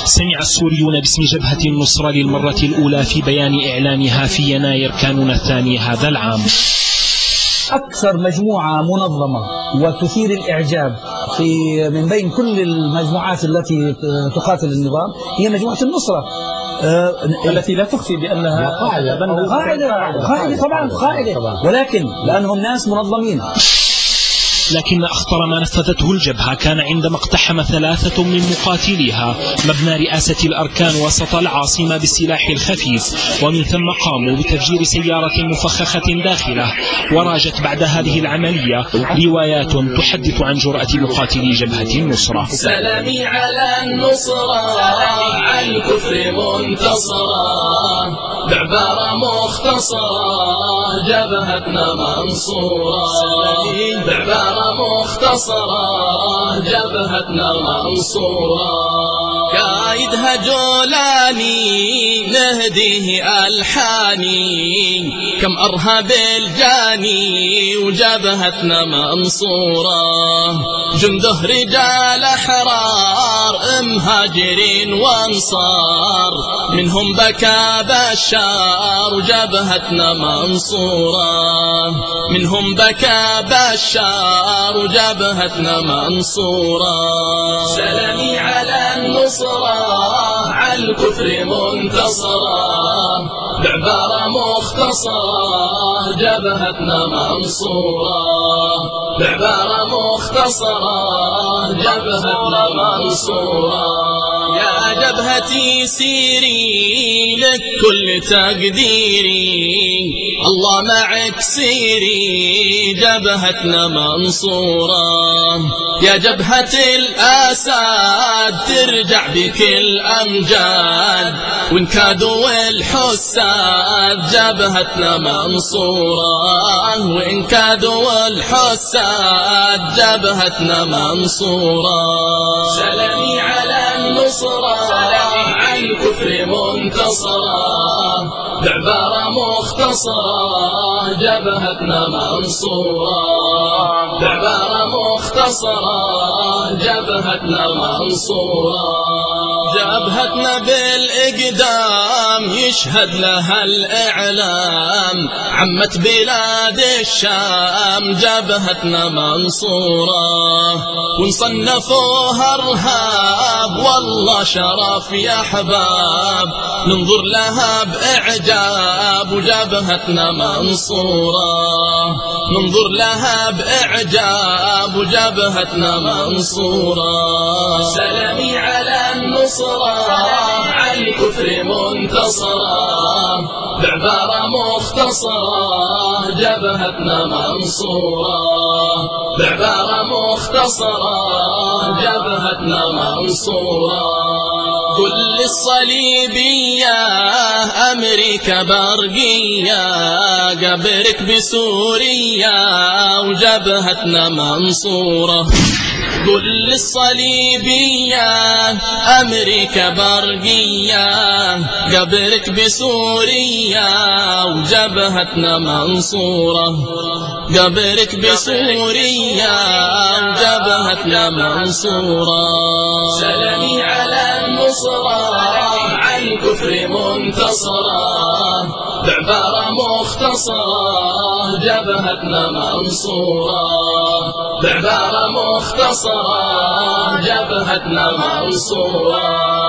سمع السوريون باسم جبهة النصرة للمرة الأولى في بيان إعلانها في يناير كانون الثاني هذا العام. أكثر مجموعة منظمة وتثير الإعجاب من بين كل المجموعات التي تقاتل النظام هي مجموعة النصرة، التي لا تخفي بأنها قاعدة، ولكن لأنهم ناس منظمين. لكن أخطر ما نفذته الجبهة كان عندما اقتحم 3 من مقاتليها مبنى رئاسة الأركان وسط العاصمة بالسلاح الخفيف، ومن ثم قاموا بتفجير سيارة مفخخة داخله. وراجت بعد هذه العملية روايات تحدث عن جرأة مقاتلي جبهة النصرة. سلامي على النصرة على الكفر منتصرة، بعبارة مختصرة جبهتنا منصورة، بعبارة مختصرة جبهتنا منصورة. قايدها جولاني نهديه ألحاني، كم أرهب الجاني وجبهتنا منصورة. جنده رجال أحرار مهاجرين وانصار، منهم بكى بشار وجبهتنا منصورة، منهم بكى بشار وجبهتنا منصورة. سلامي على النصرة على الكفر منتصرة، بعبارة مختصرة جبهتنا منصورة، بعبارة مختصرة جبهتنا منصورة. يا جبهتي سيري لك كل تقديري، الله معك سيري جبهتنا منصورة. يا جبهة الأسد ترجع بك الأمجاد، وإن كادوا الحساد جبهتنا منصورة، وإن كادوا الحساد جبهتنا منصورة. سلامي على النصرة على الكفر منتصرة، بعبارة مختصرة جبهتنا منصورة، بعبارة مختصرة جبهتنا منصورة. جبهتنا بالإقدام يشهد لها الإعلام، عمت بلاد الشام جبهتنا منصورة. ونصنفوها إرهاب والله شرف يا حباب، ننظر لها بإعجاب وجبهتنا منصورة، ننظر لها بإعجاب وجبهتنا منصورة. سلامي على النصرة على الكفر منتصرة، بعبارة مختصرة جبهتنا منصورة، بعبارة مختصرة جبهتنا منصورة. كل الصليبية أمريكا برقية، قبرك بسوريا وجبهتنا منصورة. كل الصليبية أمريكا برقية، قبرك بسوريا وجبهتنا منصورة، قبرك بسوريا وجبهتنا منصورة. سلامي على النصرة على الكفر منتصرة، بعبارة مختصرة جبهتنا منصورة، بعبارة مختصرة جبهتنا منصورة.